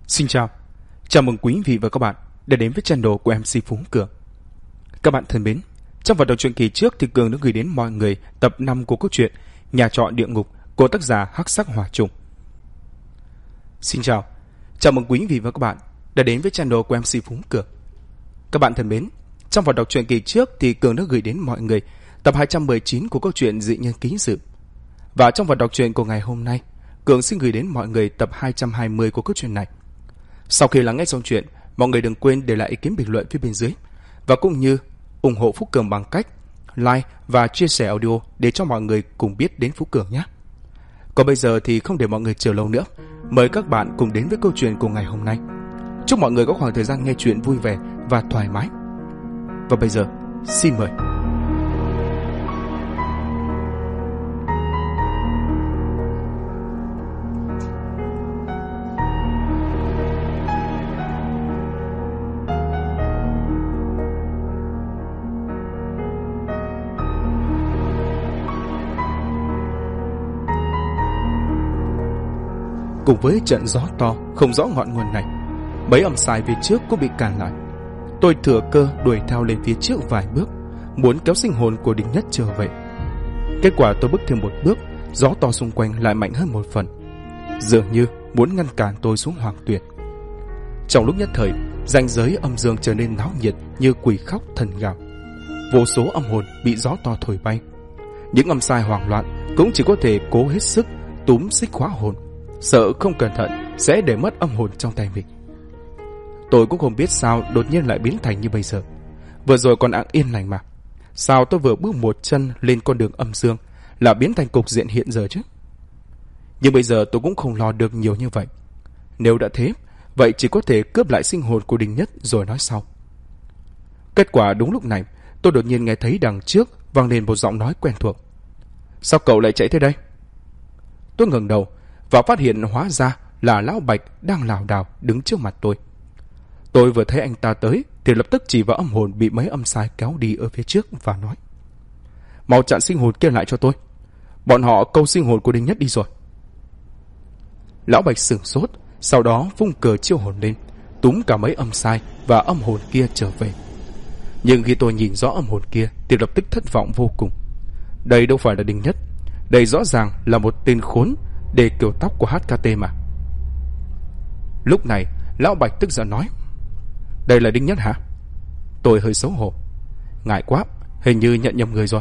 Xin chào mừng quý vị và các bạn đã đến với channel của MC Phú Cường. Các bạn thân mến, trong phần đầu truyện kỳ trước thì Cường đã gửi đến mọi người tập 5 của câu chuyện Nhà trọ địa ngục của tác giả Hắc Sắc Hỏa Trùng. Xin chào mừng quý vị và các bạn đã đến với channel của MC Phú Cường. Các bạn thân mến, trong phần đọc truyện kỳ trước thì Cường đã gửi đến mọi người tập 219 của câu chuyện Dị Nhân Ký Sự. Và trong phần đọc truyện của ngày hôm nay, Cường xin gửi đến mọi người tập 220 của câu chuyện này. Sau khi lắng nghe xong chuyện, mọi người đừng quên để lại ý kiến bình luận phía bên dưới và cũng như ủng hộ Phú Cường bằng cách like và chia sẻ audio để cho mọi người cùng biết đến Phú Cường nhé. Còn bây giờ thì không để mọi người chờ lâu nữa, mời các bạn cùng đến với câu chuyện của ngày hôm nay. Chúc mọi người có khoảng thời gian nghe chuyện vui vẻ và thoải mái. Và bây giờ, xin mời. Cùng với trận gió to không rõ ngọn nguồn này, mấy âm sai phía trước cũng bị cản lại. Tôi thừa cơ đuổi theo lên phía trước vài bước, muốn kéo sinh hồn của Đinh Nhất trở về. Kết quả tôi bước thêm một bước, gió to xung quanh lại mạnh hơn một phần, dường như muốn ngăn cản tôi xuống hoàng tuyển. Trong lúc nhất thời, ranh giới âm dương trở nên náo nhiệt như quỷ khóc thần gào. Vô số âm hồn bị gió to thổi bay. Những âm sai hoảng loạn cũng chỉ có thể cố hết sức túm xích khóa hồn, sợ không cẩn thận sẽ để mất âm hồn trong tay mình. Tôi cũng không biết sao đột nhiên lại biến thành như bây giờ. Vừa rồi còn an yên lành mà, sao tôi vừa bước một chân lên con đường âm dương là biến thành cục diện hiện giờ chứ? Nhưng bây giờ tôi cũng không lo được nhiều như vậy. Nếu đã thế, vậy chỉ có thể cướp lại sinh hồn của Đinh Nhất rồi nói sau. Kết quả đúng lúc này, tôi đột nhiên nghe thấy đằng trước vang lên một giọng nói quen thuộc. Sao cậu lại chạy thế đây? Tôi ngẩng đầu và phát hiện hóa ra là Lão Bạch đang lảo đảo đứng trước mặt tôi. Tôi vừa thấy anh ta tới thì lập tức chỉ vào âm hồn bị mấy âm sai kéo đi ở phía trước và nói: mau chặn sinh hồn kia lại cho tôi, bọn họ câu sinh hồn của Đinh Nhất đi rồi. Lão Bạch sửng sốt, sau đó vung cờ chiêu hồn lên, túm cả mấy âm sai và âm hồn kia trở về. Nhưng khi tôi nhìn rõ âm hồn kia thì lập tức thất vọng vô cùng. Đây đâu phải là Đinh Nhất, đây rõ ràng là một tên khốn để kiểu tóc của HKT mà. Lúc này Lão Bạch tức giận nói: đây là Đinh Nhất hả? Tôi hơi xấu hổ, ngại quá, hình như nhận nhầm người rồi.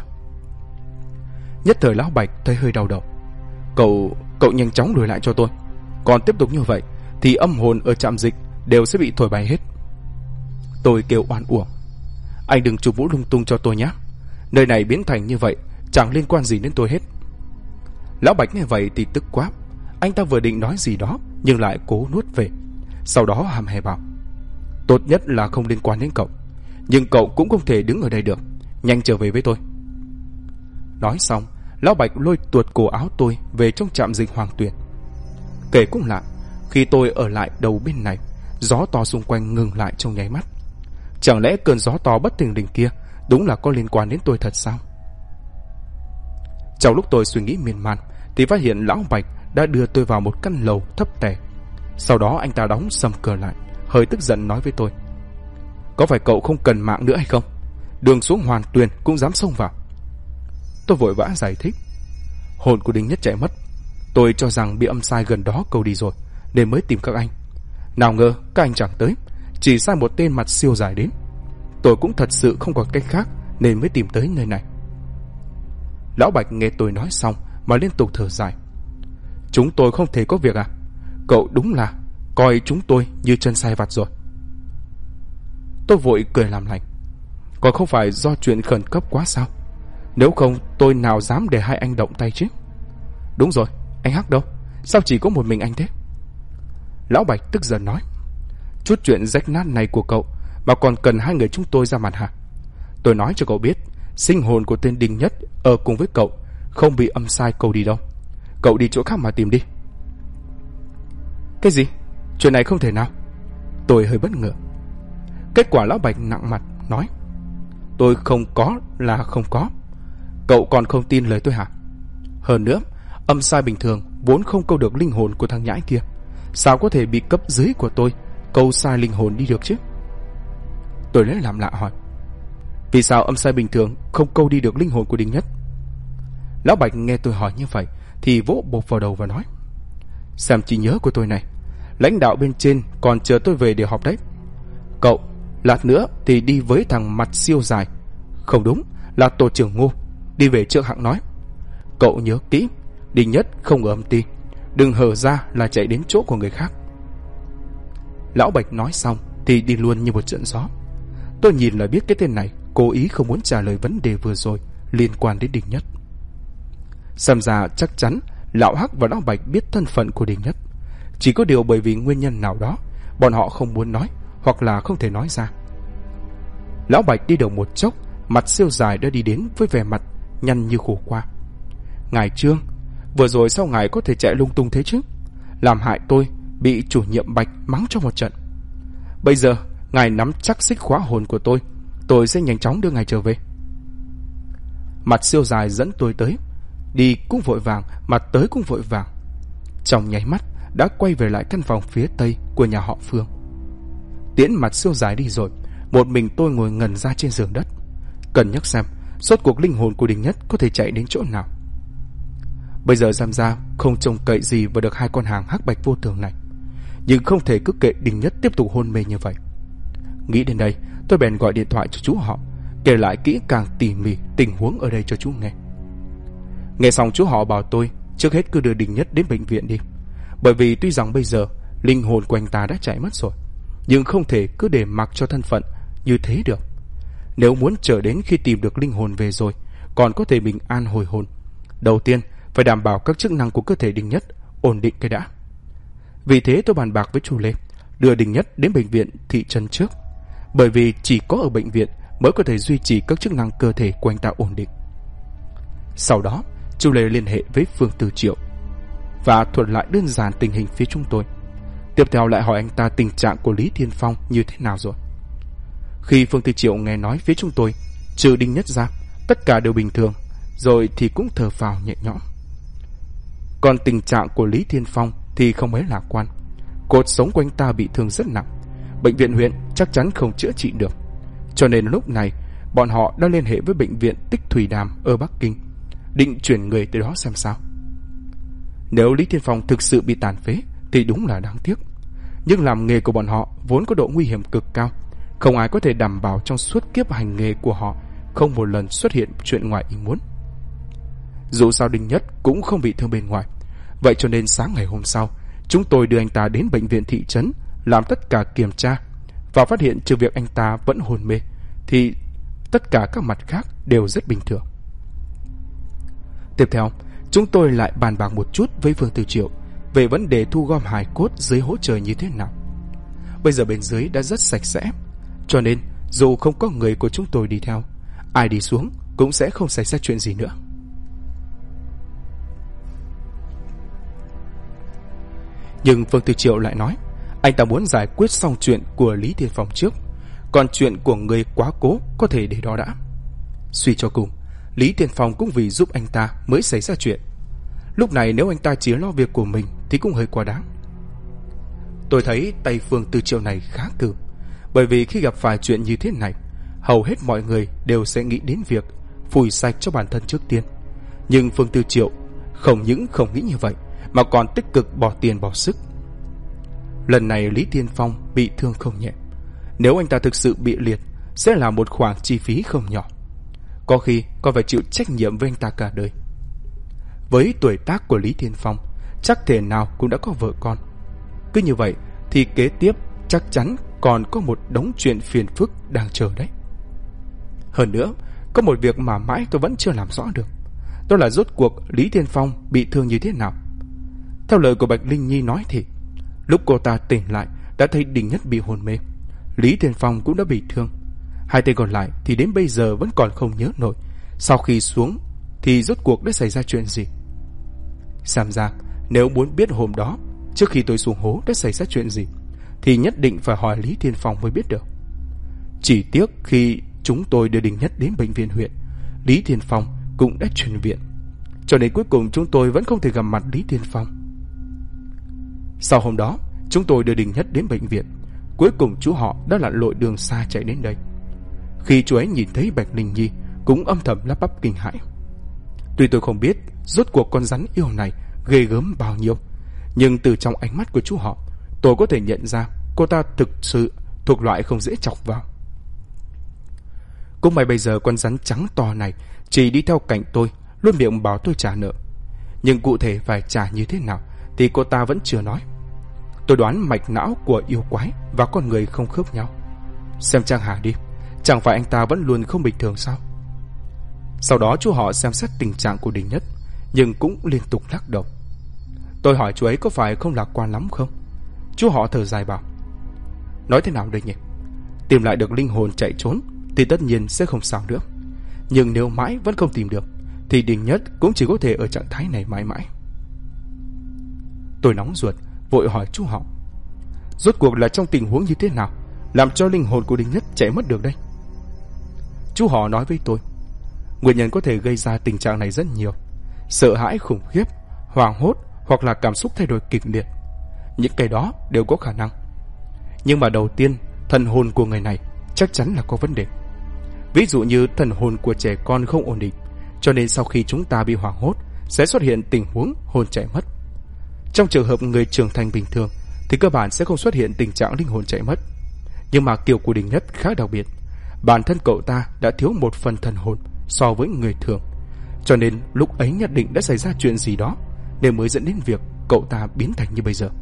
Nhất thời Lão Bạch thấy hơi đau đầu. Cậu nhanh chóng lùi lại cho tôi, còn tiếp tục như vậy thì âm hồn ở trạm dịch đều sẽ bị thổi bay hết. Tôi kêu oan uổng: anh đừng chụp mũ lung tung cho tôi nhé, nơi này biến thành như vậy chẳng liên quan gì đến tôi hết. Lão Bạch nghe vậy thì tức quá, anh ta vừa định nói gì đó nhưng lại cố nuốt về, sau đó hàm hè bảo: tốt nhất là không liên quan đến cậu, nhưng cậu cũng không thể đứng ở đây được, nhanh trở về với tôi. Nói xong, Lão Bạch lôi tuột cổ áo tôi về trong trạm dịch Hoàng Tuyền. Kể cũng lạ, khi tôi ở lại đầu bên này, gió to xung quanh ngừng lại trong nháy mắt. Chẳng lẽ cơn gió to bất thình lình kia đúng là có liên quan đến tôi thật sao? Trong lúc tôi suy nghĩ miên man thì phát hiện Lão Bạch đã đưa tôi vào một căn lầu thấp tè. Sau đó anh ta đóng sầm cửa lại, hơi tức giận nói với tôi: có phải cậu không cần mạng nữa hay không? Đường xuống Hoàn Tuyền cũng dám xông vào. Tôi vội vã giải thích: hồn của Đinh Nhất chạy mất, tôi cho rằng bị âm sai gần đó câu đi rồi nên mới tìm các anh. Nào ngờ các anh chẳng tới, chỉ sai một tên mặt siêu dài đến. Tôi cũng thật sự không còn cách khác nên mới tìm tới nơi này. Lão Bạch nghe tôi nói xong mà liên tục thở dài: chúng tôi không thể có việc à? Cậu đúng là coi chúng tôi như chân sai vặt rồi. Tôi vội cười làm lành: còn không phải do chuyện khẩn cấp quá sao? Nếu không tôi nào dám để hai anh động tay chứ. Đúng rồi, anh Hắc đâu? Sao chỉ có một mình anh thế? Lão Bạch tức giận nói: chút chuyện rách nát này của cậu mà còn cần hai người chúng tôi ra mặt hả? Tôi nói cho cậu biết, sinh hồn của tên Đinh Nhất ở cùng với cậu không bị âm sai câu đi đâu. Cậu đi chỗ khác mà tìm đi. Cái gì? Chuyện này không thể nào. Tôi hơi bất ngờ. Kết quả Lão Bạch nặng mặt nói: tôi không có là không có. Cậu còn không tin lời tôi hả? Hơn nữa, âm sai bình thường vốn không câu được linh hồn của thằng nhãi kia, sao có thể bị cấp dưới của tôi câu sai linh hồn đi được chứ? Tôi lấy làm lạ hỏi, vì sao âm sai bình thường không câu đi được linh hồn của Đinh Nhất? Lão Bạch nghe tôi hỏi như vậy thì vỗ bộp vào đầu và nói, xem trí nhớ của tôi này, lãnh đạo bên trên còn chờ tôi về để họp đấy. Cậu lát nữa thì đi với thằng mặt siêu dài, không đúng là tổ trưởng Ngô, đi về trước hãng nói. Cậu nhớ kỹ, Đinh Nhất không ở âm ty, đừng hở ra là chạy đến chỗ của người khác. Lão Bạch nói xong thì đi luôn như một trận gió. Tôi nhìn là biết cái tên này cố ý không muốn trả lời vấn đề vừa rồi liên quan đến Đinh Nhất. Xem ra chắc chắn Lão Hắc và Lão Bạch biết thân phận của Đinh Nhất, chỉ có điều bởi vì nguyên nhân nào đó bọn họ không muốn nói hoặc là không thể nói ra. Lão Bạch đi đầu một chốc, mặt siêu dài đã đi đến với vẻ mặt nhăn như khổ qua. Ngài Trương, vừa rồi sao ngài có thể chạy lung tung thế chứ? Làm hại tôi bị chủ nhiệm Bạch mắng cho một trận. Bây giờ ngài nắm chắc xích khóa hồn của tôi sẽ nhanh chóng đưa ngài trở về. Mặt siêu dài dẫn tôi tới, đi cũng vội vàng mà tới cũng vội vàng. Trong nháy mắt đã quay về lại căn phòng phía tây của nhà họ Phương. Tiễn mặt siêu dài đi rồi, một mình tôi ngồi ngẩn ra trên giường đất, cân nhắc xem rốt cuộc linh hồn của Đinh Nhất có thể chạy đến chỗ nào. Bây giờ xem ra không trông cậy gì vào được hai con hàng hắc bạch vô thường này, nhưng không thể cứ kệ Đinh Nhất tiếp tục hôn mê như vậy. Nghĩ đến đây, tôi bèn gọi điện thoại cho chú họ, kể lại kỹ càng tỉ mỉ tình huống ở đây cho chú nghe. Nghe xong chú họ bảo tôi trước hết cứ đưa Đinh Nhất đến bệnh viện đi, bởi vì tuy rằng bây giờ linh hồn của anh ta đã chạy mất rồi, nhưng không thể cứ để mặc cho thân phận như thế được. Nếu muốn chờ đến khi tìm được linh hồn về rồi còn có thể bình an hồi hồn, đầu tiên phải đảm bảo các chức năng của cơ thể Đinh Nhất ổn định cái đã. Vì thế tôi bàn bạc với chú Lê đưa Đinh Nhất đến bệnh viện thị trấn trước, bởi vì chỉ có ở bệnh viện mới có thể duy trì các chức năng cơ thể của anh ta ổn định. Sau đó chú Lê liên hệ với Phương Từ Triệu và thuật lại đơn giản tình hình phía chúng tôi. Tiếp theo lại hỏi anh ta tình trạng của Lý Thiên Phong như thế nào rồi. Khi Phương Từ Triệu nghe nói phía chúng tôi trừ Đinh Nhất ra tất cả đều bình thường rồi thì cũng thở phào nhẹ nhõm. Còn tình trạng của Lý Thiên Phong thì không mấy lạc quan. Cột sống của anh ta bị thương rất nặng, bệnh viện huyện chắc chắn không chữa trị được. Cho nên lúc này bọn họ đã liên hệ với bệnh viện Tích Thủy Đàm ở Bắc Kinh, định chuyển người tới đó xem sao. Nếu Lý Thiên Phong thực sự bị tàn phế thì đúng là đáng tiếc, nhưng làm nghề của bọn họ vốn có độ nguy hiểm cực cao, không ai có thể đảm bảo trong suốt kiếp hành nghề của họ không một lần xuất hiện chuyện ngoài ý muốn. Dù sao Đinh Nhất cũng không bị thương bên ngoài, vậy cho nên sáng ngày hôm sau chúng tôi đưa anh ta đến bệnh viện thị trấn làm tất cả kiểm tra, và phát hiện trừ việc anh ta vẫn hôn mê thì tất cả các mặt khác đều rất bình thường. Tiếp theo chúng tôi lại bàn bạc một chút với Phương Từ Triệu về vấn đề thu gom hài cốt dưới hố trời như thế nào. Bây giờ bên dưới đã rất sạch sẽ, cho nên dù không có người của chúng tôi đi theo, ai đi xuống cũng sẽ không xảy ra chuyện gì nữa. Nhưng Phương Từ Triệu lại nói anh ta muốn giải quyết xong chuyện của Lý Thiên Phong trước, còn chuyện của người quá cố có thể để đó đã. Suy cho cùng, Lý Thiên Phong cũng vì giúp anh ta mới xảy ra chuyện. Lúc này nếu anh ta chỉ lo việc của mình thì cũng hơi quá đáng. Tôi thấy tay Phương Từ Triệu này khá cừ, bởi vì khi gặp phải chuyện như thế này, hầu hết mọi người đều sẽ nghĩ đến việc phủi sạch cho bản thân trước tiên. Nhưng Phương Từ Triệu không những không nghĩ như vậy, mà còn tích cực bỏ tiền bỏ sức. Lần này Lý Thiên Phong bị thương không nhẹ, nếu anh ta thực sự bị liệt sẽ là một khoản chi phí không nhỏ, có khi còn phải chịu trách nhiệm với anh ta cả đời. Với tuổi tác của Lý Thiên Phong, chắc thể nào cũng đã có vợ con. Cứ như vậy thì kế tiếp chắc chắn còn có một đống chuyện phiền phức đang chờ đấy. Hơn nữa, có một việc mà mãi tôi vẫn chưa làm rõ được, đó là rốt cuộc Lý Thiên Phong bị thương như thế nào. Theo lời của Bạch Linh Nhi nói thì lúc cô ta tỉnh lại đã thấy Đinh Nhất bị hôn mê, Lý Thiên Phong cũng đã bị thương. Hai tên còn lại thì đến bây giờ vẫn còn không nhớ nổi sau khi xuống thì rốt cuộc đã xảy ra chuyện gì. Xem ra nếu muốn biết hôm đó trước khi tôi xuống hố đã xảy ra chuyện gì thì nhất định phải hỏi Lý Thiên Phong mới biết được. Chỉ tiếc khi chúng tôi đưa Đinh Nhất đến bệnh viện huyện, Lý Thiên Phong cũng đã chuyển viện, cho nên cuối cùng chúng tôi vẫn không thể gặp mặt Lý Thiên Phong. Sau hôm đó, chúng tôi đưa Đình Nhất đến bệnh viện. Cuối cùng chú họ đã lặn lội đường xa chạy đến đây. Khi chú ấy nhìn thấy Bạch Linh Nhi, cũng âm thầm lắp bắp kinh hãi. Tuy tôi không biết rốt cuộc con rắn yêu này ghê gớm bao nhiêu, nhưng từ trong ánh mắt của chú họ, tôi có thể nhận ra cô ta thực sự thuộc loại không dễ chọc vào. Cũng may bây giờ con rắn trắng to này chỉ đi theo cạnh tôi, luôn miệng bảo tôi trả nợ. Nhưng cụ thể phải trả như thế nào thì cô ta vẫn chưa nói. Tôi đoán mạch não của yêu quái và con người không khớp nhau. Xem Trang Hà đi, chẳng phải anh ta vẫn luôn không bình thường sao? Sau đó chú họ xem xét tình trạng của Đình Nhất, nhưng cũng liên tục lắc đầu. Tôi hỏi chú ấy có phải không lạc quan lắm không? Chú họ thở dài bảo, nói thế nào đây nhỉ? Tìm lại được linh hồn chạy trốn thì tất nhiên sẽ không sao nữa. Nhưng nếu mãi vẫn không tìm được thì Đình Nhất cũng chỉ có thể ở trạng thái này mãi mãi. Tôi nóng ruột, vội hỏi chú họ, rốt cuộc là trong tình huống như thế nào làm cho linh hồn của Đình Nhất chạy mất được đây? Chú họ nói với tôi, nguyên nhân có thể gây ra tình trạng này rất nhiều: sợ hãi khủng khiếp, hoảng hốt, hoặc là cảm xúc thay đổi kịch liệt. Những cái đó đều có khả năng. Nhưng mà đầu tiên, thần hồn của người này chắc chắn là có vấn đề. Ví dụ như thần hồn của trẻ con không ổn định, cho nên sau khi chúng ta bị hoảng hốt sẽ xuất hiện tình huống hồn chạy mất. Trong trường hợp người trưởng thành bình thường thì cơ bản sẽ không xuất hiện tình trạng linh hồn chạy mất. Nhưng mà kiểu của Đình Nhất khá đặc biệt. Bản thân cậu ta đã thiếu một phần thần hồn so với người thường, cho nên lúc ấy nhất định đã xảy ra chuyện gì đó nên mới dẫn đến việc cậu ta biến thành như bây giờ.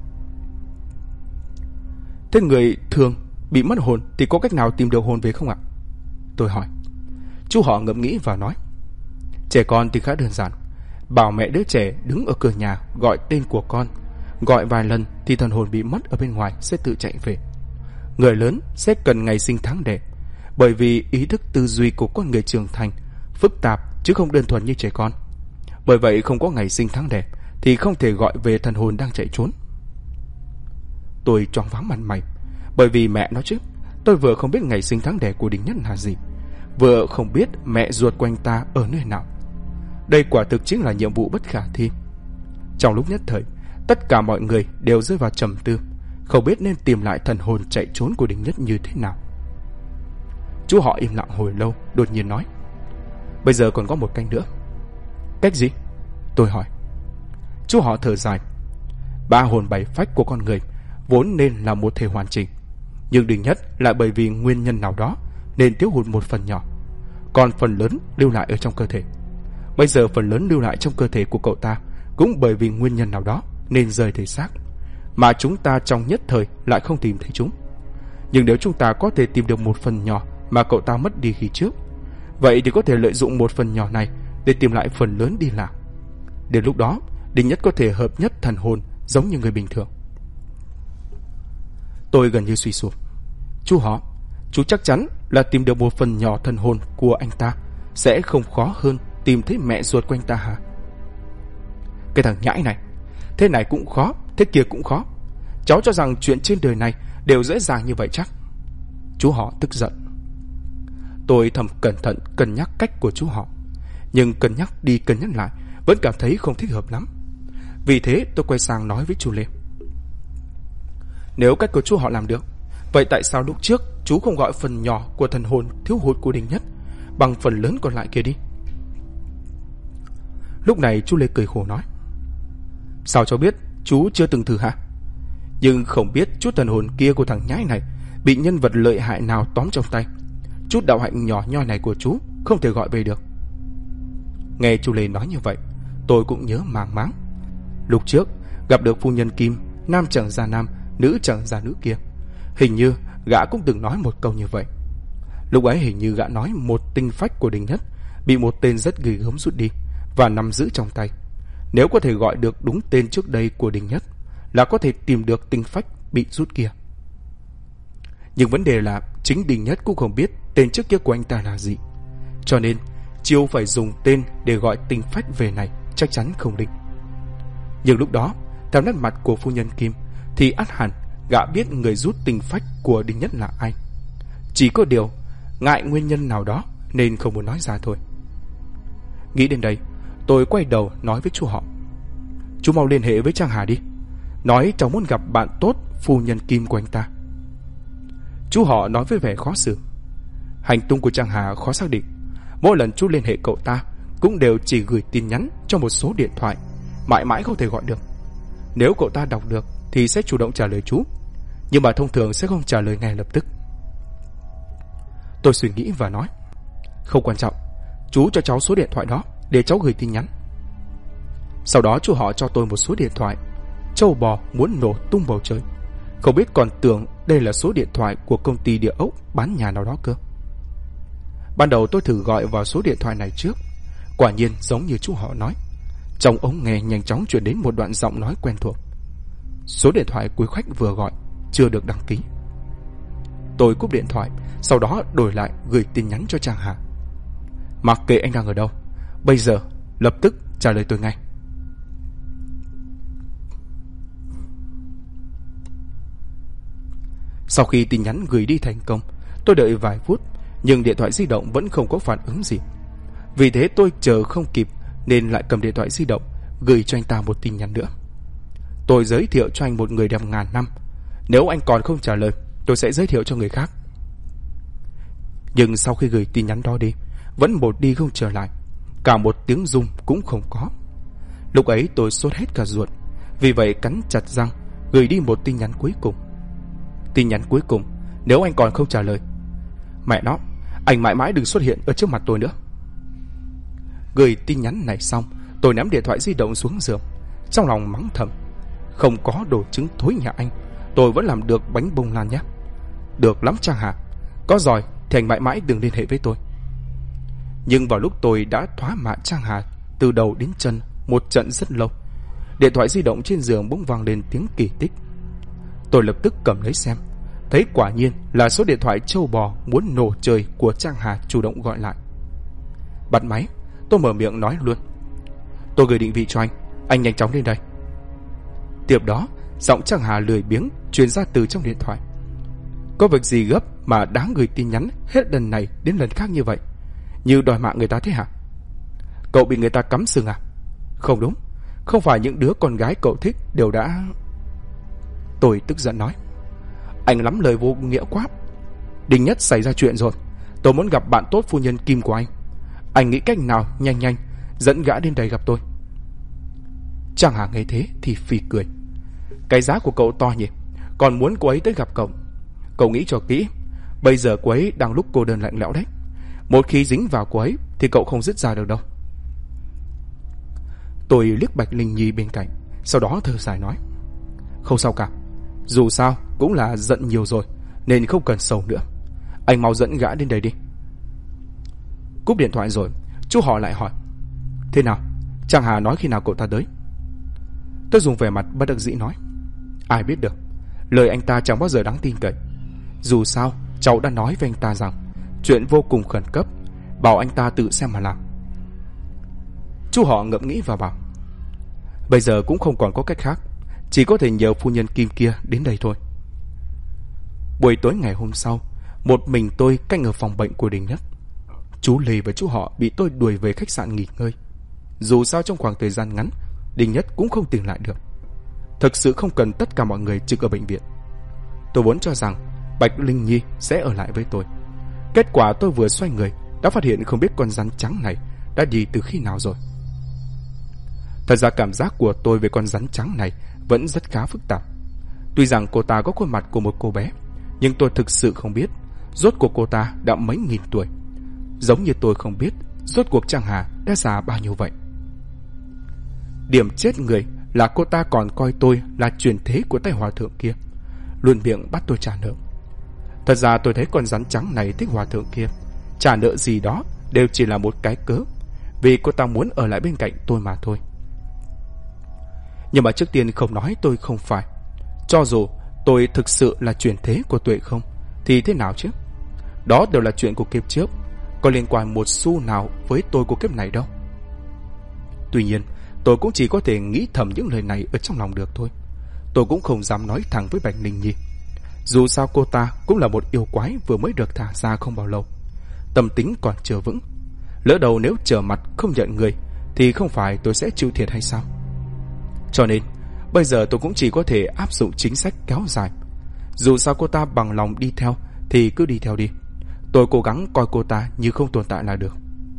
Thế người thường bị mất hồn thì có cách nào tìm được hồn về không ạ? Tôi hỏi. Chú họ ngẫm nghĩ và nói, trẻ con thì khá đơn giản. Bảo mẹ đứa trẻ đứng ở cửa nhà gọi tên của con, gọi vài lần thì thần hồn bị mất ở bên ngoài sẽ tự chạy về. Người lớn sẽ cần ngày sinh tháng đẻ, bởi vì ý thức tư duy của con người trưởng thành phức tạp chứ không đơn thuần như trẻ con. Bởi vậy không có ngày sinh tháng đẻ thì không thể gọi về thần hồn đang chạy trốn. Tôi choáng váng mặt mày, bởi vì mẹ nói chứ, tôi vừa không biết ngày sinh tháng đẻ của Đình Nhất là gì, vừa không biết mẹ ruột của anh ta ở nơi nào. Đây quả thực chính là nhiệm vụ bất khả thi. Trong lúc nhất thời, tất cả mọi người đều rơi vào trầm tư, không biết nên tìm lại thần hồn chạy trốn của Đình Nhất như thế nào. Chú họ im lặng hồi lâu, đột nhiên nói, bây giờ còn có một cách nữa. Cách gì? Tôi hỏi. Chú họ thở dài, 3 hồn 7 phách của con người vốn nên là một thể hoàn chỉnh, nhưng Đình Nhất lại bởi vì nguyên nhân nào đó nên thiếu hụt một phần nhỏ, còn phần lớn lưu lại ở trong cơ thể. Bây giờ phần lớn lưu lại trong cơ thể của cậu ta cũng bởi vì nguyên nhân nào đó nên rời thể xác, mà chúng ta trong nhất thời lại không tìm thấy chúng. Nhưng nếu chúng ta có thể tìm được một phần nhỏ mà cậu ta mất đi khi trước, vậy thì có thể lợi dụng một phần nhỏ này để tìm lại phần lớn đi lạc. Đến lúc đó, Đình Nhất có thể hợp nhất thần hồn giống như người bình thường. Tôi gần như suy sụp. Chú họ, chú chắc chắn là tìm được một phần nhỏ thần hồn của anh ta sẽ không khó hơn tìm thấy mẹ ruột của anh ta hả? Cái thằng nhãi này, thế này cũng khó, thế kia cũng khó. Cháu cho rằng chuyện trên đời này đều dễ dàng như vậy chắc? Chú họ tức giận. Tôi thầm cẩn thận cân nhắc cách của chú họ, nhưng cân nhắc đi cân nhắc lại vẫn cảm thấy không thích hợp lắm. Vì thế tôi quay sang nói với chú Lê, nếu cách của chú họ làm được, vậy tại sao lúc trước chú không gọi phần nhỏ của thần hồn thiếu hụt của Đình Nhất bằng phần lớn còn lại kia đi? Lúc này chú Lê cười khổ nói, sao cháu biết, chú chưa từng thử hả? Nhưng không biết chút thần hồn kia của thằng nhãi này bị nhân vật lợi hại nào tóm trong tay, chút đạo hạnh nhỏ nhoi này của chú không thể gọi về được. Nghe chú Lê nói như vậy, tôi cũng nhớ màng máng. Lúc trước gặp được phu nhân Kim, nam chẳng ra nam, nữ chẳng ra nữ kia, hình như gã cũng từng nói một câu như vậy. Lúc ấy hình như gã nói một tinh phách của Đình Nhất bị một tên rất ghê gớm rút đi và nắm giữ trong tay. Nếu có thể gọi được đúng tên trước đây của Đình Nhất là có thể tìm được tinh phách bị rút kia. Nhưng vấn đề là chính Đình Nhất cũng không biết tên trước kia của anh ta là gì, cho nên chiêu phải dùng tên để gọi tinh phách về này chắc chắn không định. Nhưng lúc đó, theo nét mặt của phu nhân Kim thì ắt hẳn gã biết người rút tinh phách của Đình Nhất là ai. Chỉ có điều ngại nguyên nhân nào đó nên không muốn nói ra thôi. Nghĩ đến đây, tôi quay đầu nói với chú họ, chú mau liên hệ với Trang Hà đi. nói cháu muốn gặp bạn tốt phu nhân Kim của anh ta. Chú họ nói với vẻ khó xử. Hành tung của Trang Hà khó xác định. Mỗi lần chú liên hệ cậu ta cũng đều chỉ gửi tin nhắn cho một số điện thoại, mãi mãi không thể gọi được. Nếu cậu ta đọc được thì sẽ chủ động trả lời chú, nhưng mà thông thường sẽ không trả lời ngay lập tức. Tôi suy nghĩ và nói, không quan trọng, chú cho cháu số điện thoại đó để cháu gửi tin nhắn. Sau đó chú họ cho tôi một số điện thoại. Trâu bò muốn nổ tung bầu trời, không biết còn tưởng đây là số điện thoại của công ty địa ốc bán nhà nào đó cơ. Ban đầu tôi thử gọi vào số điện thoại này trước. Quả nhiên giống như chú họ nói, trong ống nghe nhanh chóng truyền đến một đoạn giọng nói quen thuộc. Số điện thoại quý khách vừa gọi chưa được đăng ký. Tôi cúp điện thoại, sau đó đổi lại gửi tin nhắn cho Trang Hà. Mặc kệ anh đang ở đâu, bây giờ lập tức trả lời tôi ngay. Sau khi tin nhắn gửi đi thành công, tôi đợi vài phút nhưng điện thoại di động vẫn không có phản ứng gì. Vì thế tôi chờ không kịp nên lại cầm điện thoại di động gửi cho anh ta một tin nhắn nữa. Tôi giới thiệu cho anh một người đẹp ngàn năm, nếu anh còn không trả lời tôi sẽ giới thiệu cho người khác. Nhưng sau khi gửi tin nhắn đó đi, vẫn một đi không trở lại, cả một tiếng rung cũng không có. Lúc ấy tôi sốt hết cả ruột, vì vậy cắn chặt răng gửi đi một tin nhắn cuối cùng. Tin nhắn cuối cùng, nếu anh còn không trả lời, mẹ nó, anh mãi mãi đừng xuất hiện ở trước mặt tôi nữa. Gửi tin nhắn này xong, tôi ném điện thoại di động xuống giường, trong lòng mắng thầm, không có đồ trứng thối nhà anh, tôi vẫn làm được bánh bông lan nhé. Được lắm Trang Hà, có giỏi thì anh mãi mãi đừng liên hệ với tôi. Nhưng vào lúc tôi đã thỏa mãn Trang Hà từ đầu đến chân một trận rất lâu, điện thoại di động trên giường bỗng vang lên tiếng kỳ tích. Tôi lập tức cầm lấy xem, thấy quả nhiên là số điện thoại trâu bò muốn nổ trời của Trang Hà chủ động gọi lại. Bắt máy, tôi mở miệng nói luôn, tôi gửi định vị cho anh nhanh chóng lên đây. Tiếp đó, giọng Trang Hà lười biếng truyền ra từ trong điện thoại. Có việc gì gấp mà đáng gửi tin nhắn hết lần này đến lần khác như vậy, như đòi mạng người ta thế hả? Cậu bị người ta cắm sừng à? Không đúng, không phải những đứa con gái cậu thích đều đã... Tôi tức giận nói, anh lắm lời vô nghĩa quá. Đình Nhất xảy ra chuyện rồi, tôi muốn gặp bạn tốt phu nhân Kim của anh. Anh nghĩ cách nào nhanh nhanh dẫn gã đến đây gặp tôi. Trang Hà nghe thế thì phì cười. Cái giá của cậu to nhỉ, còn muốn cô ấy tới gặp cậu. Cậu nghĩ cho kỹ, bây giờ cô ấy đang lúc cô đơn lạnh lẽo đấy. Một khi dính vào cô ấy thì cậu không dứt ra được đâu. Tôi liếc Bạch Linh Nhi bên cạnh, sau đó thở dài nói, không sao cả, dù sao cũng là giận nhiều rồi nên không cần sầu nữa. Anh mau dẫn gã đến đây đi. Cúp điện thoại rồi, chú họ lại hỏi, thế nào, Trang Hà nói khi nào cậu ta tới? Tôi dùng vẻ mặt bất đắc dĩ nói, ai biết được, lời anh ta chẳng bao giờ đáng tin cậy. Dù sao cháu đã nói với anh ta rằng chuyện vô cùng khẩn cấp, bảo anh ta tự xem mà làm. Chú họ ngẫm nghĩ và bảo, bây giờ cũng không còn có cách khác, chỉ có thể nhờ phu nhân Kim kia đến đây thôi. Buổi tối ngày hôm sau, một mình tôi canh ở phòng bệnh của Đình Nhất. Chú Lê và chú họ bị tôi đuổi về khách sạn nghỉ ngơi. Dù sao trong khoảng thời gian ngắn, Đình Nhất cũng không tỉnh lại được. Thực sự không cần tất cả mọi người trực ở bệnh viện. Tôi vốn cho rằng Bạch Linh Nhi sẽ ở lại với tôi. Kết quả tôi vừa xoay người đã phát hiện không biết con rắn trắng này đã đi từ khi nào rồi. Thật ra cảm giác của tôi về con rắn trắng này vẫn rất khá phức tạp. Tuy rằng cô ta có khuôn mặt của một cô bé, nhưng tôi thực sự không biết rốt cuộc cô ta đã mấy nghìn tuổi. Giống như tôi không biết rốt cuộc Trang Hà đã già bao nhiêu vậy. Điểm chết người là cô ta còn coi tôi là truyền thế của tay hòa thượng kia, luôn miệng bắt tôi trả nợ. Thật ra tôi thấy con rắn trắng này thích hòa thượng kia, trả nợ gì đó đều chỉ là một cái cớ, vì cô ta muốn ở lại bên cạnh tôi mà thôi. Nhưng mà trước tiên không nói tôi không phải. Cho dù tôi thực sự là truyền thế của Tuệ Không thì thế nào chứ? Đó đều là chuyện của kiếp trước, có liên quan một xu nào với tôi của kiếp này đâu. Tuy nhiên tôi cũng chỉ có thể nghĩ thầm những lời này ở trong lòng được thôi. Tôi cũng không dám nói thẳng với Bạch Linh Nhi. Dù sao cô ta cũng là một yêu quái vừa mới được thả ra không bao lâu, tâm tính còn chưa vững. Lỡ đầu nếu trở mặt không nhận người thì không phải tôi sẽ chịu thiệt hay sao? Cho nên Bây giờ tôi cũng chỉ có thể áp dụng chính sách kéo dài. Dù sao cô ta bằng lòng đi theo thì cứ đi theo đi. Tôi cố gắng coi cô ta như không tồn tại là được.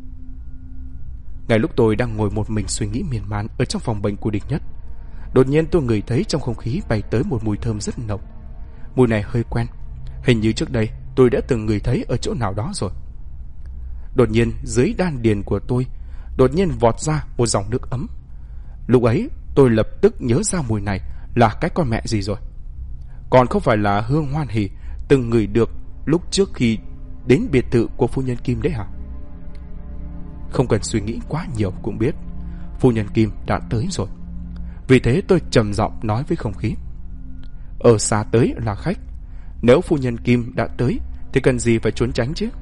Ngay lúc tôi đang ngồi một mình suy nghĩ miên man ở trong phòng bệnh của Địch Nhất, đột nhiên tôi ngửi thấy trong không khí bay tới một mùi thơm rất nồng. Mùi này hơi quen, hình như trước đây tôi đã từng ngửi thấy ở chỗ nào đó rồi. Đột nhiên dưới đan điền của tôi đột nhiên vọt ra một dòng nước ấm. Lúc ấy tôi lập tức nhớ ra mùi này là cái con mẹ gì rồi. Còn không phải là hương hoan hỉ từng ngửi được lúc trước khi đến biệt thự của phu nhân Kim đấy hả? Không cần suy nghĩ quá nhiều cũng biết phu nhân Kim đã tới rồi. Vì thế tôi trầm giọng nói với không khí: ở xa tới là khách, nếu phu nhân Kim đã tới thì cần gì phải trốn tránh chứ.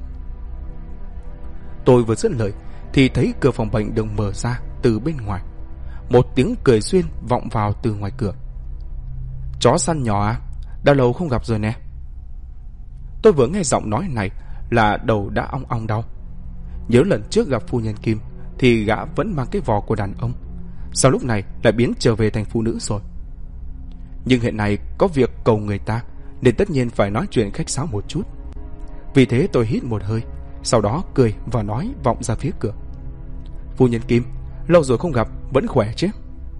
Tôi vừa dứt lời thì thấy cửa phòng bệnh được mở ra từ bên ngoài. Một tiếng cười xuyên vọng vào từ ngoài cửa: chó săn nhỏ à, đã lâu không gặp rồi nè. Tôi vừa nghe giọng nói này là đầu đã ong ong đau. Nhớ lần trước gặp phu nhân Kim thì gã vẫn mang cái vò của đàn ông, sao lúc này lại biến trở về thành phụ nữ rồi. Nhưng hiện nay có việc cầu người ta nên tất nhiên phải nói chuyện khách sáo một chút. Vì thế tôi hít một hơi, sau đó cười và nói vọng ra phía cửa: phu nhân Kim, lâu rồi không gặp, vẫn khỏe chứ?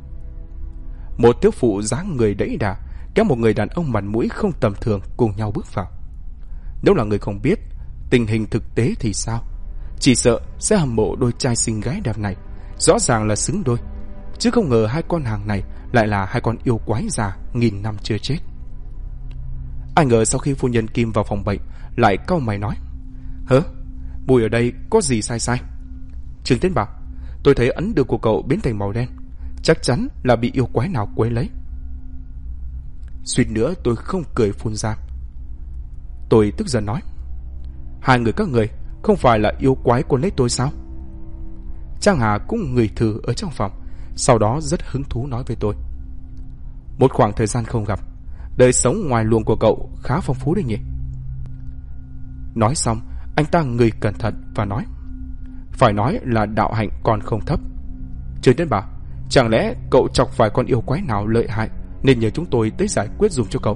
Một thiếu phụ dáng người đẫy đà kéo một người đàn ông mặt mũi không tầm thường cùng nhau bước vào. Nếu là người không biết tình hình thực tế thì sao, chỉ sợ sẽ hâm mộ đôi trai xinh gái đẹp này. Rõ ràng là xứng đôi, chứ không ngờ hai con hàng này lại là hai con yêu quái già nghìn năm chưa chết. Ai ngờ sau khi phu nhân Kim vào phòng bệnh lại cau mày nói: hớ, mùi ở đây có gì sai sai? Trương Tiến Bảo, tôi thấy ấn đường của cậu biến thành màu đen, chắc chắn là bị yêu quái nào quấy lấy. Suýt nữa tôi không cười phun ra. Tôi tức giận nói: hai người các người không phải là yêu quái cuốn lấy tôi sao? Trang Hà cũng ngửi thử ở trong phòng, sau đó rất hứng thú nói với tôi: một khoảng thời gian không gặp, đời sống ngoài luồng của cậu khá phong phú đấy nhỉ. Nói xong anh ta ngửi cẩn thận và nói: phải nói là đạo hạnh còn không thấp. Trương Tiến Bảo, chẳng lẽ cậu chọc phải con yêu quái nào lợi hại nên nhờ chúng tôi tới giải quyết dùm cho cậu?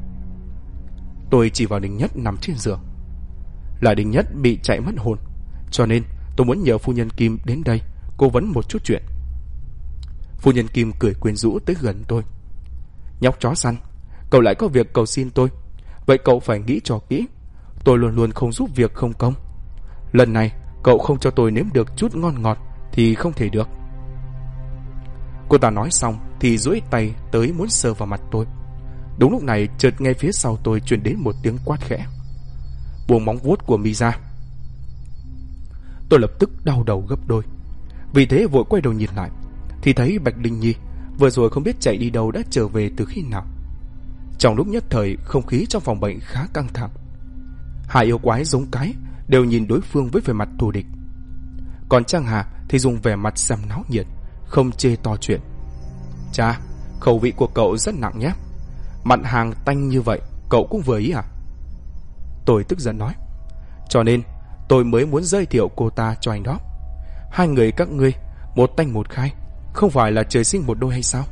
Tôi chỉ vào Đình Nhất nằm trên giường. Là Đình Nhất bị chạy mất hồn, cho nên tôi muốn nhờ phu nhân Kim đến đây cố vấn một chút chuyện. Phu nhân Kim cười quyến rũ tới gần tôi: nhóc chó săn, cậu lại có việc cầu xin tôi, vậy cậu phải nghĩ cho kỹ. Tôi luôn luôn không giúp việc không công. Lần này cậu không cho tôi nếm được chút ngon ngọt thì không thể được. Cô ta nói xong thì duỗi tay tới muốn sờ vào mặt tôi. Đúng lúc này chợt nghe phía sau tôi truyền đến một tiếng quát khẽ: buông móng vuốt của mi ra. Tôi lập tức đau đầu gấp đôi. Vì thế vội quay đầu nhìn lại thì thấy Bạch Linh Nhi vừa rồi không biết chạy đi đâu đã trở về từ khi nào. Trong lúc nhất thời không khí trong phòng bệnh khá căng thẳng. Hai yêu quái giống cái đều nhìn đối phương với vẻ mặt thù địch. Còn Trang Hà thì dùng vẻ mặt xem náo nhiệt, không chê to chuyện: chà, khẩu vị của cậu rất nặng nhé, mặn hàng tanh như vậy cậu cũng vừa ý à? Tôi tức giận nói: cho nên tôi mới muốn giới thiệu cô ta cho anh đó. Hai người các ngươi một tanh một khai, không phải là trời sinh một đôi hay sao?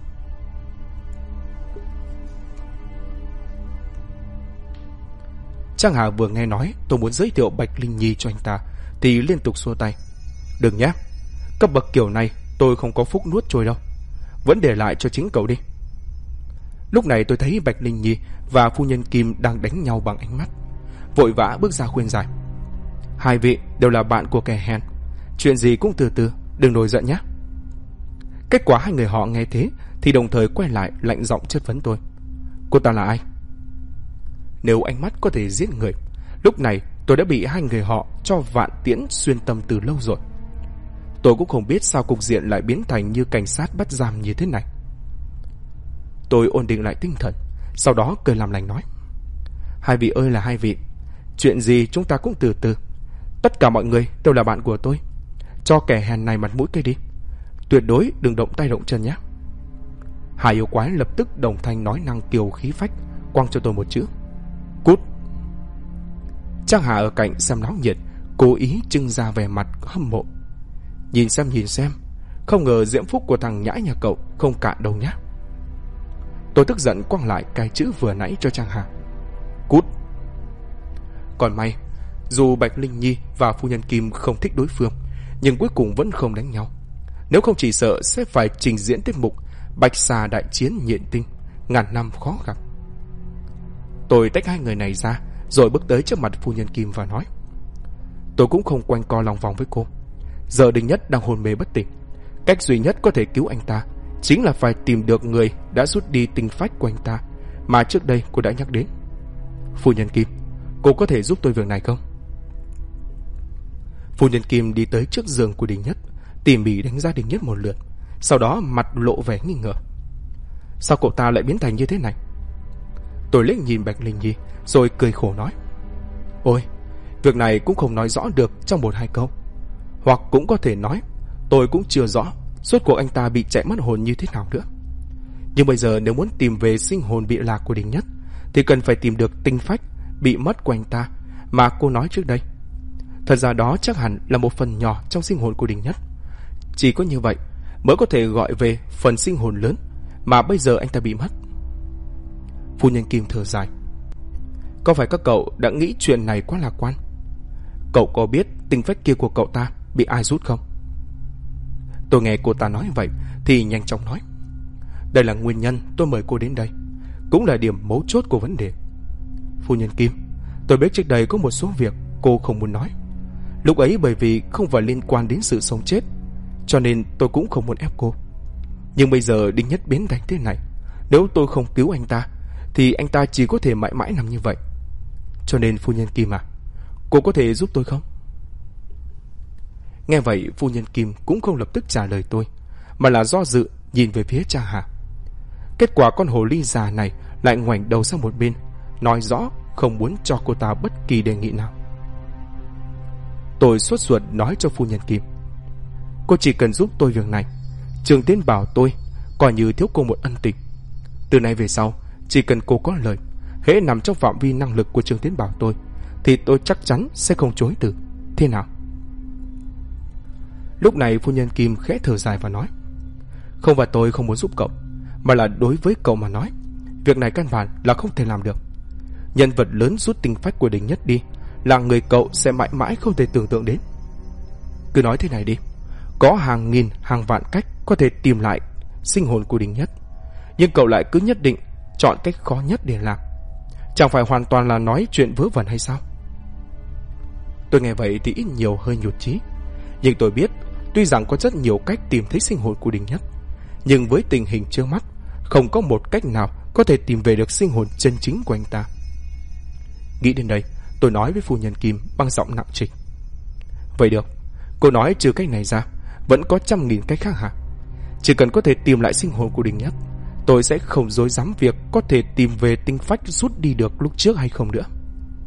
Trang Hà vừa nghe nói tôi muốn giới thiệu Bạch Linh Nhi cho anh ta thì liên tục xua tay: đừng nhé, cấp bậc kiểu này tôi không có phúc nuốt trôi đâu, vẫn để lại cho chính cậu đi. Lúc này tôi thấy Bạch Linh Nhi và phu nhân Kim đang đánh nhau bằng ánh mắt, vội vã bước ra khuyên giải: hai vị đều là bạn của kẻ hèn, chuyện gì cũng từ từ, đừng nổi giận nhé. Kết quả hai người họ nghe thế thì đồng thời quay lại lạnh giọng chất vấn tôi: cô ta là ai? Nếu ánh mắt có thể giết người, lúc này tôi đã bị hai người họ cho vạn tiễn xuyên tâm từ lâu rồi. Tôi cũng không biết sao cục diện lại biến thành như cảnh sát bắt giam như thế này. Tôi ổn định lại tinh thần, sau đó cười làm lành nói: hai vị ơi là hai vị, chuyện gì chúng ta cũng từ từ. Tất cả mọi người đều là bạn của tôi, cho kẻ hèn này mặt mũi cây đi, tuyệt đối đừng động tay động chân nhé. Hai yêu quái lập tức đồng thanh nói năng kiều khí phách, quăng cho tôi một chữ: cút. Trang Hà ở cạnh xem náo nhiệt, cố ý trưng ra vẻ mặt hâm mộ: nhìn xem, không ngờ diễm phúc của thằng nhãi nhà cậu không cạn đâu nhá. Tôi tức giận quăng lại cái chữ vừa nãy cho Trang Hà. Cút. Còn may, dù Bạch Linh Nhi và phu nhân Kim không thích đối phương, nhưng cuối cùng vẫn không đánh nhau. Nếu không chỉ sợ sẽ phải trình diễn tiết mục Bạch Xà đại chiến Nhện Tinh, ngàn năm khó gặp. Tôi tách hai người này ra, rồi bước tới trước mặt phu nhân Kim và nói: tôi cũng không quanh co lòng vòng với cô. Giờ Đình Nhất đang hôn mê bất tỉnh. Cách duy nhất có thể cứu anh ta chính là phải tìm được người đã rút đi tinh phách của anh ta mà trước đây cô đã nhắc đến. Phu nhân Kim, cô có thể giúp tôi việc này không? Phu nhân Kim đi tới trước giường của Đình Nhất, tỉ mỉ đánh giá Đình Nhất một lượt, sau đó mặt lộ vẻ nghi ngờ. Sao cậu ta lại biến thành như thế này? Tôi liếc nhìn Bạch Linh Nhi rồi cười khổ nói: ôi, việc này cũng không nói rõ được trong 1-2 câu. Hoặc cũng có thể nói tôi cũng chưa rõ suốt cuộc anh ta bị chạy mất hồn như thế nào nữa. Nhưng bây giờ nếu muốn tìm về sinh hồn bị lạc của Đình Nhất thì cần phải tìm được tinh phách bị mất của anh ta mà cô nói trước đây. Thật ra đó chắc hẳn là một phần nhỏ trong sinh hồn của Đình Nhất. Chỉ có như vậy mới có thể gọi về phần sinh hồn lớn mà bây giờ anh ta bị mất. Phu nhân Kim thở dài: có phải các cậu đã nghĩ chuyện này quá lạc quan? Cậu có biết tinh phách kia của cậu ta bị ai rút không? Tôi nghe cô ta nói vậy thì nhanh chóng nói: đây là nguyên nhân tôi mời cô đến đây, cũng là điểm mấu chốt của vấn đề. Phu nhân Kim, tôi biết trước đây có một số việc cô không muốn nói. Lúc ấy bởi vì không phải liên quan đến sự sống chết, cho nên tôi cũng không muốn ép cô. Nhưng bây giờ Đinh Nhất biến thành thế này, nếu tôi không cứu anh ta thì anh ta chỉ có thể mãi mãi nằm như vậy. Cho nên phu nhân Kim à, cô có thể giúp tôi không? Nghe vậy phu nhân Kim cũng không lập tức trả lời tôi, mà là do dự nhìn về phía Trang Hà. Kết quả con hồ ly già này lại ngoảnh đầu sang một bên, nói rõ không muốn cho cô ta bất kỳ đề nghị nào. Tôi sốt ruột nói cho phu nhân Kim: cô chỉ cần giúp tôi việc này. Trường Tiến bảo tôi coi như thiếu cô một ân tình. Từ nay về sau, chỉ cần cô có lời, hễ nằm trong phạm vi năng lực của Trường Tiến bảo tôi, thì tôi chắc chắn sẽ không chối từ. Thế nào? Lúc này phu nhân Kim khẽ thở dài và nói: không phải tôi không muốn giúp cậu, mà là đối với cậu mà nói, việc này căn bản là không thể làm được. Nhân vật lớn rút tinh phách của Đình Nhất đi là người cậu sẽ mãi mãi không thể tưởng tượng đến. Cứ nói thế này đi, có hàng nghìn hàng vạn cách có thể tìm lại sinh hồn của Đình Nhất, nhưng cậu lại cứ nhất định chọn cách khó nhất để làm. Chẳng phải hoàn toàn là nói chuyện vớ vẩn hay sao? Tôi nghe vậy thì ít nhiều hơi nhụt chí. Nhưng tôi biết tuy rằng có rất nhiều cách tìm thấy sinh hồn của Đình Nhất, nhưng với tình hình trước mắt, không có một cách nào có thể tìm về được sinh hồn chân chính của anh ta. Nghĩ đến đây, tôi nói với phu nhân Kim bằng giọng nặng trịch: vậy được, cô nói trừ cách này ra vẫn có trăm nghìn cách khác hả? Chỉ cần có thể tìm lại sinh hồn của Đình Nhất, tôi sẽ không dối dám việc có thể tìm về tinh phách rút đi được lúc trước hay không nữa.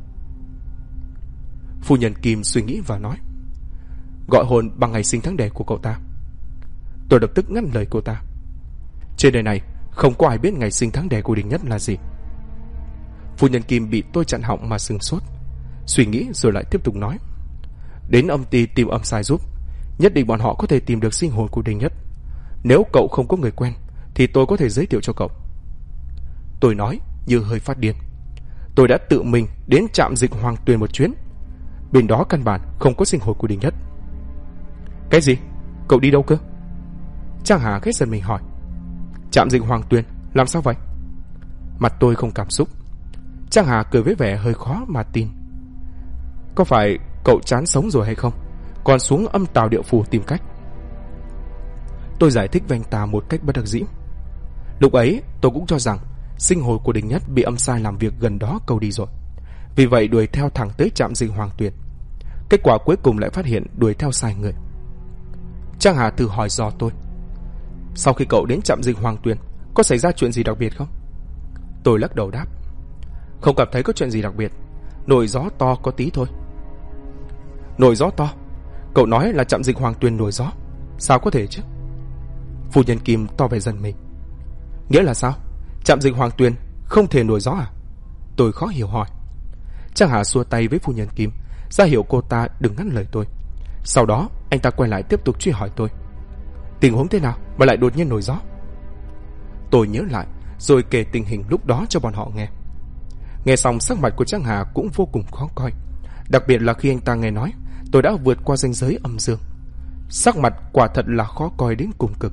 Phu nhân Kim suy nghĩ và nói: gọi hồn bằng ngày sinh tháng đẻ của cậu ta. Tôi lập tức ngắt lời cô ta: trên đời này không có ai biết ngày sinh tháng đẻ của Đình Nhất là gì. Phu nhân Kim bị tôi chặn họng mà sửng sốt, suy nghĩ rồi lại tiếp tục nói: đến âm ty tìm âm sai giúp, nhất định bọn họ có thể tìm được sinh hồn của Đình Nhất. Nếu cậu không có người quen thì tôi có thể giới thiệu cho cậu. Tôi nói như hơi phát điên: tôi đã tự mình đến trạm dịch Hoàng Tuyền một chuyến, bên đó căn bản không có sinh hồn của Đình Nhất. Cái gì? Cậu đi đâu cơ? Trang Hà ghét giận mình hỏi: trạm dịch Hoàng Tuyền làm sao vậy? Mặt tôi không cảm xúc. Trang Hà cười với vẻ hơi khó mà tin: có phải cậu chán sống rồi hay không, còn xuống âm tào địa phủ tìm cách? Tôi giải thích với anh ta một cách bất đắc dĩ. Lúc ấy tôi cũng cho rằng sinh hồn của Đình Nhất bị âm sai làm việc gần đó câu đi rồi, vì vậy đuổi theo thẳng tới trạm dịch Hoàng Tuyền. Kết quả cuối cùng lại phát hiện đuổi theo sai người. Trang Hà thử hỏi dò tôi: sau khi cậu đến trạm dịch Hoàng Tuyền, có xảy ra chuyện gì đặc biệt không? Tôi lắc đầu đáp: không cảm thấy có chuyện gì đặc biệt, nổi gió to có tí thôi. Nổi gió to? Cậu nói là trạm dịch Hoàng Tuyền nổi gió, sao có thể chứ? Phu nhân Kim to vẻ giận mình: nghĩa là sao? Trạm dịch Hoàng Tuyền không thể nổi gió à? Tôi khó hiểu hỏi. Trang Hà xua tay với phu nhân Kim, ra hiệu cô ta đừng ngắt lời tôi. Sau đó anh ta quay lại tiếp tục truy hỏi tôi: tình huống thế nào mà lại đột nhiên nổi gió? Tôi nhớ lại rồi kể tình hình lúc đó cho bọn họ nghe. Nghe xong sắc mặt của Trang Hà cũng vô cùng khó coi, đặc biệt là khi anh ta nghe nói tôi đã vượt qua ranh giới âm dương. Sắc mặt quả thật là khó coi đến cùng cực.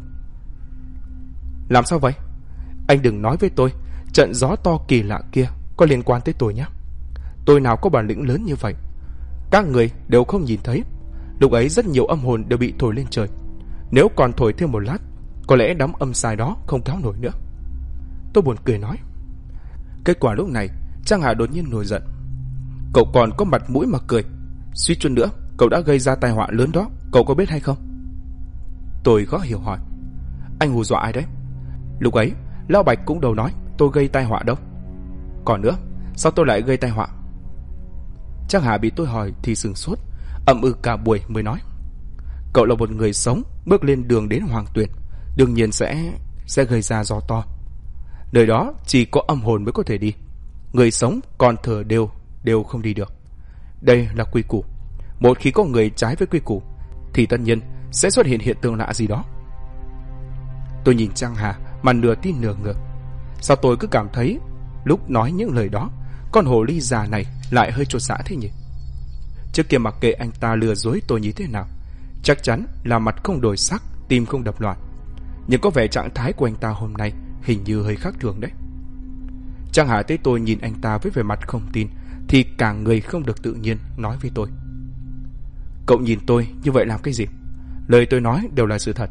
Làm sao vậy? Anh đừng nói với tôi trận gió to kỳ lạ kia có liên quan tới tôi nhé. Tôi nào có bản lĩnh lớn như vậy. Các người đều không nhìn thấy, lúc ấy rất nhiều âm hồn đều bị thổi lên trời. Nếu còn thổi thêm một lát, có lẽ đám âm sai đó không kéo nổi nữa. Tôi buồn cười nói. Kết quả lúc này Trang Hà đột nhiên nổi giận. Cậu còn có mặt mũi mà cười. Suýt chút nữa cậu đã gây ra tai họa lớn đó, cậu có biết hay không? Tôi khó hiểu hỏi. Anh hù dọa ai đấy? Lúc ấy Lão Bạch cũng đâu nói tôi gây tai họa đâu. Còn nữa, sao tôi lại gây tai họa? Trang Hà bị tôi hỏi thì sửng sốt, ậm ừ cả buổi mới nói. Cậu là một người sống bước lên đường đến Hoàng Tuyền, đương nhiên sẽ gây ra gió to. Nơi đó chỉ có âm hồn mới có thể đi. Người sống còn thở đều không đi được. Đây là quy củ. Một khi có người trái với quy củ thì tất nhiên sẽ xuất hiện hiện tượng lạ gì đó. Tôi nhìn Trang Hà mà nửa tin nửa ngờ. Sao tôi cứ cảm thấy lúc nói những lời đó con hồ ly già này lại hơi chột dạ thế nhỉ? Trước kia mặc kệ anh ta lừa dối tôi như thế nào, chắc chắn là mặt không đổi sắc, tim không đập loạn. Nhưng có vẻ trạng thái của anh ta hôm nay hình như hơi khác thường đấy. Trang Hà thấy tôi nhìn anh ta với vẻ mặt không tin thì cả người không được tự nhiên, nói với tôi. Cậu nhìn tôi như vậy làm cái gì? Lời tôi nói đều là sự thật.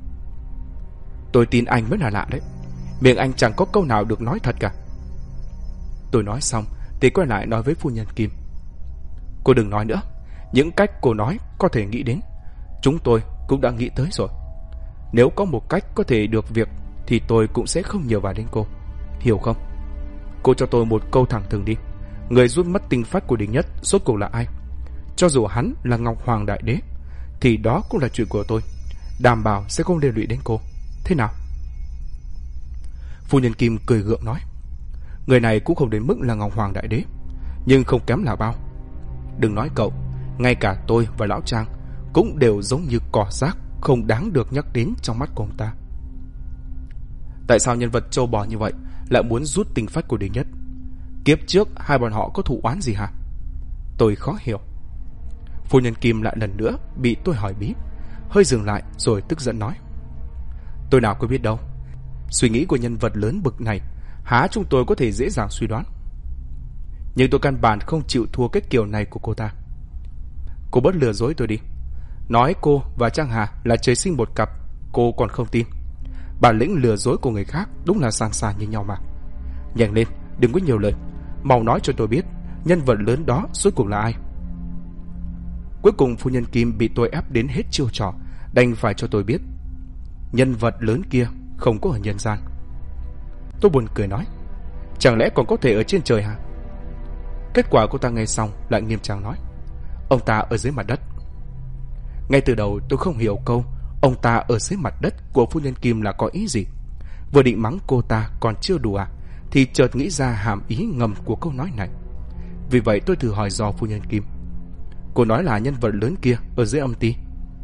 Tôi tin anh mới là lạ đấy. Miệng anh chẳng có câu nào được nói thật cả. Tôi nói xong thì quay lại nói với phu nhân Kim. Cô đừng nói nữa. Những cách cô nói có thể nghĩ đến, chúng tôi cũng đã nghĩ tới rồi. Nếu có một cách có thể được việc thì tôi cũng sẽ không nhờ vào đến cô, hiểu không? Cô cho tôi một câu thẳng thừng đi. Người rút mất tinh phách của Đinh Nhất rốt cuộc là ai? Cho dù hắn là Ngọc Hoàng Đại Đế thì đó cũng là chuyện của tôi, đảm bảo sẽ không liên lụy đến cô. Thế nào? Phu nhân Kim cười gượng nói. Người này cũng không đến mức là Ngọc Hoàng Đại Đế, nhưng không kém là bao. Đừng nói cậu, ngay cả tôi và Lão Trang cũng đều giống như cỏ rác, không đáng được nhắc đến trong mắt của ông ta. Tại sao nhân vật trâu bò như vậy lại muốn rút tinh phách của Đinh Nhất? Kiếp trước hai bọn họ có thù oán gì hả? Tôi khó hiểu. Phu nhân Kim lại lần nữa bị tôi hỏi bí, hơi dừng lại rồi tức giận nói. Tôi nào có biết đâu. Suy nghĩ của nhân vật lớn bực này há chúng tôi có thể dễ dàng suy đoán. Nhưng tôi căn bản không chịu thua cái kiểu này của cô ta. Cô bớt lừa dối tôi đi. Nói cô và Trang Hà là trời sinh một cặp, cô còn không tin. Bản lĩnh lừa dối của người khác đúng là sàn sàn như nhau mà. Nhanh lên, đừng có nhiều lời, mau nói cho tôi biết nhân vật lớn đó rốt cuộc là ai. Cuối cùng phu nhân Kim bị tôi ép đến hết chiêu trò, đành phải cho tôi biết nhân vật lớn kia không có ở nhân gian. Tôi buồn cười nói, chẳng lẽ còn có thể ở trên trời hả? Kết quả cô ta nghe xong lại nghiêm trang nói, ông ta ở dưới mặt đất. Ngay từ đầu tôi không hiểu câu ông ta ở dưới mặt đất của phu nhân Kim là có ý gì. Vừa định mắng cô ta còn chưa đủ à, thì chợt nghĩ ra hàm ý ngầm của câu nói này. Vì vậy tôi thử hỏi dò phu nhân Kim. Cô nói là nhân vật lớn kia ở dưới âm ti.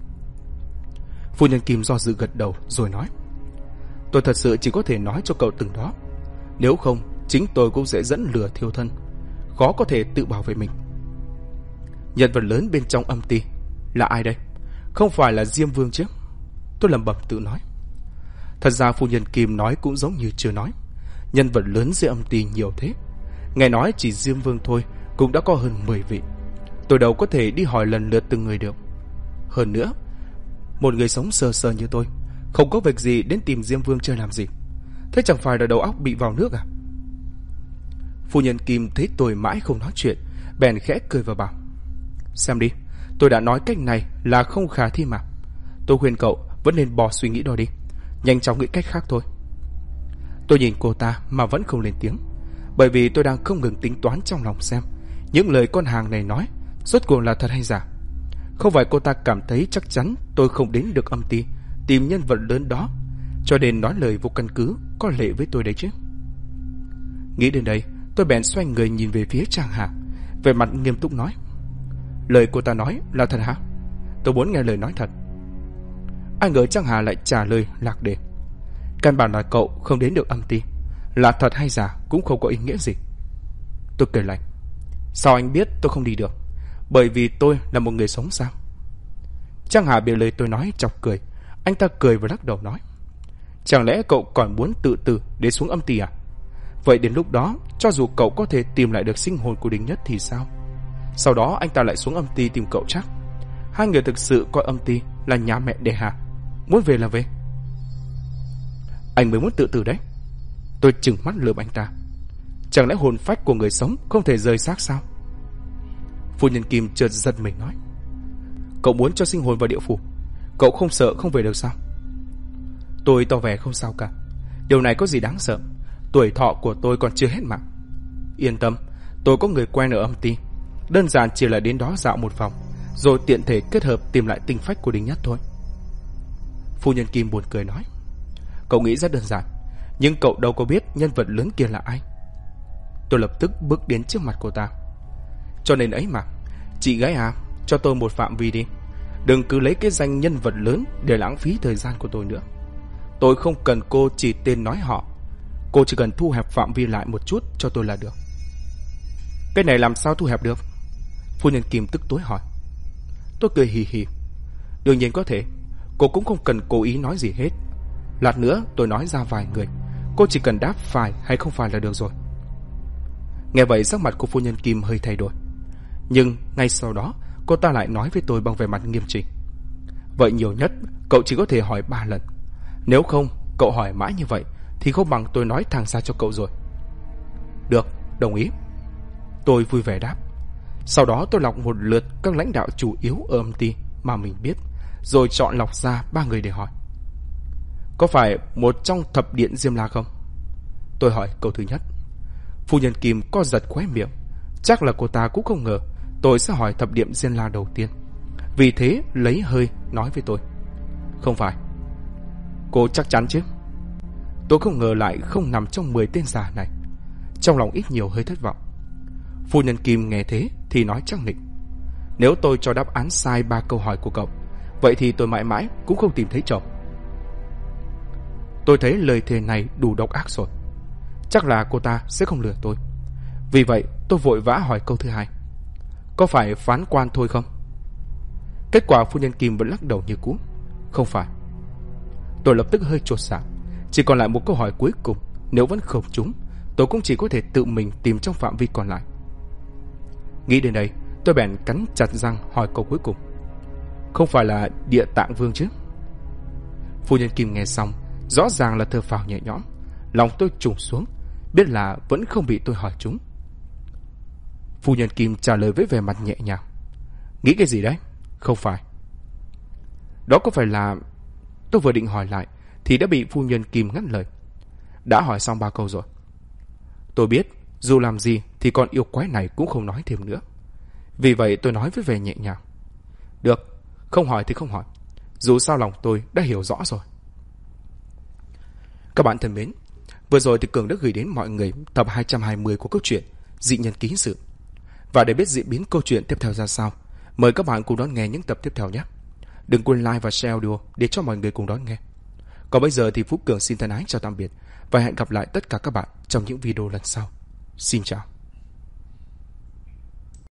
Phu nhân Kim do dự gật đầu rồi nói, tôi thật sự chỉ có thể nói cho cậu từng đó. Nếu không chính tôi cũng sẽ dẫn lửa thiêu thân, khó có thể tự bảo vệ mình. Nhân vật lớn bên trong âm ti là ai đây? Không phải là Diêm Vương chứ? Tôi lẩm bẩm tự nói. Thật ra phu nhân Kim nói cũng giống như chưa nói. Nhân vật lớn dưới âm ti nhiều thế. Nghe nói chỉ Diêm Vương thôi cũng đã có hơn 10 vị. Tôi đâu có thể đi hỏi lần lượt từng người được. Hơn nữa, một người sống sờ sờ như tôi không có việc gì đến tìm Diêm Vương chơi làm gì. Thế chẳng phải là đầu óc bị vào nước à? Phu nhân Kim thấy tôi mãi không nói chuyện, bèn khẽ cười và bảo, xem đi, tôi đã nói cách này là không khả thi mà. Tôi khuyên cậu vẫn nên bỏ suy nghĩ đó đi, nhanh chóng nghĩ cách khác thôi. Tôi nhìn cô ta mà vẫn không lên tiếng, bởi vì tôi đang không ngừng tính toán trong lòng xem những lời con hàng này nói rốt cuộc là thật hay giả. Không phải cô ta cảm thấy chắc chắn tôi không đến được âm ti tìm nhân vật lớn đó, cho nên nói lời vô căn cứ có lệ với tôi đấy chứ. Nghĩ đến đây, tôi bèn xoay người nhìn về phía Trang Hà, về mặt nghiêm túc nói, lời cô ta nói là thật hả? Tôi muốn nghe lời nói thật. Ai ngờ Trang Hà lại trả lời lạc đề, căn bản là cậu không đến được âm ti. là thật hay giả cũng không có ý nghĩa gì. Tôi cười lạnh. Sao anh biết tôi không đi được? Bởi vì tôi là một người sống sao? Trang Hà bị lời tôi nói chọc cười. Anh ta cười và lắc đầu nói, chẳng lẽ cậu còn muốn tự tử để xuống âm ti à? Vậy đến lúc đó, cho dù cậu có thể tìm lại được sinh hồn của Đinh Nhất thì sao? Sau đó anh ta lại xuống âm ti tìm cậu chắc. Hai người thực sự coi âm ti là nhà mẹ đẻ hà. Muốn về là về. Anh mới muốn tự tử đấy. Tôi trừng mắt lườm anh ta. Chẳng lẽ hồn phách của người sống không thể rời xác sao? Phu nhân Kim chợt giật mình nói, cậu muốn cho sinh hồn vào địa phủ? Cậu không sợ không về được sao? Tôi tỏ vẻ không sao cả. Điều này có gì đáng sợ? Tuổi thọ của tôi còn chưa hết mà. Yên tâm, tôi có người quen ở âm ti. Đơn giản chỉ là đến đó dạo một vòng, rồi tiện thể kết hợp tìm lại tinh phách của Đinh Nhất thôi. Phu nhân Kim buồn cười nói, cậu nghĩ rất đơn giản, nhưng cậu đâu có biết nhân vật lớn kia là ai. Tôi lập tức bước đến trước mặt cô ta. Cho nên ấy mà, chị gái à, cho tôi một phạm vi đi. Đừng cứ lấy cái danh nhân vật lớn để lãng phí thời gian của tôi nữa. Tôi không cần cô chỉ tên nói họ. Cô chỉ cần thu hẹp phạm vi lại một chút cho tôi là được. Cái này làm sao thu hẹp được? Phu nhân Kim tức tối hỏi. Tôi cười hì hì. Đương nhiên có thể. Cô cũng không cần cố ý nói gì hết. Lát nữa tôi nói ra vài người, cô chỉ cần đáp phải hay không phải là được rồi. Nghe vậy sắc mặt của phu nhân Kim hơi thay đổi. Nhưng ngay sau đó cô ta lại nói với tôi bằng vẻ mặt nghiêm chỉnh. Vậy nhiều nhất cậu chỉ có thể hỏi 3 lần. Nếu không cậu hỏi mãi như vậy thì không bằng tôi nói thẳng ra cho cậu rồi. Được, đồng ý. Tôi vui vẻ đáp. Sau đó tôi lọc một lượt các lãnh đạo chủ yếu ở âm ty mà mình biết, rồi chọn lọc ra 3 người để hỏi. Có phải một trong thập điện Diêm La không? Tôi hỏi câu thứ nhất. Phu nhân Kim co giật khóe miệng. Chắc là cô ta cũng không ngờ tôi sẽ hỏi thập điện Diêm La đầu tiên. Vì thế lấy hơi nói với tôi. Không phải. Cô chắc chắn chứ? Tôi không ngờ lại không nằm trong 10 tên giả này. Trong lòng ít nhiều hơi thất vọng. Phu nhân Kim nghe thế thì nói chắc nịch. Nếu tôi cho đáp án sai 3 câu hỏi của cậu, vậy thì tôi mãi mãi cũng không tìm thấy chồng. Tôi thấy lời thề này đủ độc ác rồi. Chắc là cô ta sẽ không lừa tôi. Vì vậy tôi vội vã hỏi câu thứ hai. Có phải phán quan thôi không? Kết quả phu nhân Kim vẫn lắc đầu như cũ. Không phải. Tôi lập tức hơi chột dạ. Chỉ còn lại một câu hỏi cuối cùng. Nếu vẫn không trúng, tôi cũng chỉ có thể tự mình tìm trong phạm vi còn lại. Nghĩ đến đây, tôi bèn cắn chặt răng hỏi câu cuối cùng. Không phải là Địa Tạng Vương chứ? Phu nhân Kim nghe xong, rõ ràng là thở phào nhẹ nhõm. Lòng tôi trùng xuống, biết là vẫn không bị tôi hỏi trúng. Phu nhân Kim trả lời với vẻ mặt nhẹ nhàng. Nghĩ cái gì đấy? Không phải. Đó có phải là... Tôi vừa định hỏi lại thì đã bị phu nhân Kim ngắt lời. Đã hỏi xong 3 câu rồi. Tôi biết dù làm gì thì con yêu quái này cũng không nói thêm nữa. Vì vậy tôi nói với vẻ nhẹ nhàng. Được, không hỏi thì không hỏi. Dù sao lòng tôi đã hiểu rõ rồi. Các bạn thân mến, vừa rồi thì Cường đã gửi đến mọi người tập 220 của câu chuyện Dị Nhân Ký Sự. Và để biết diễn biến câu chuyện tiếp theo ra sao, mời các bạn cùng đón nghe những tập tiếp theo nhé. Đừng quên like và share audio để cho mọi người cùng đón nghe. Còn bây giờ thì Phú Cường xin thân ái chào tạm biệt và hẹn gặp lại tất cả các bạn trong những video lần sau. Xin chào.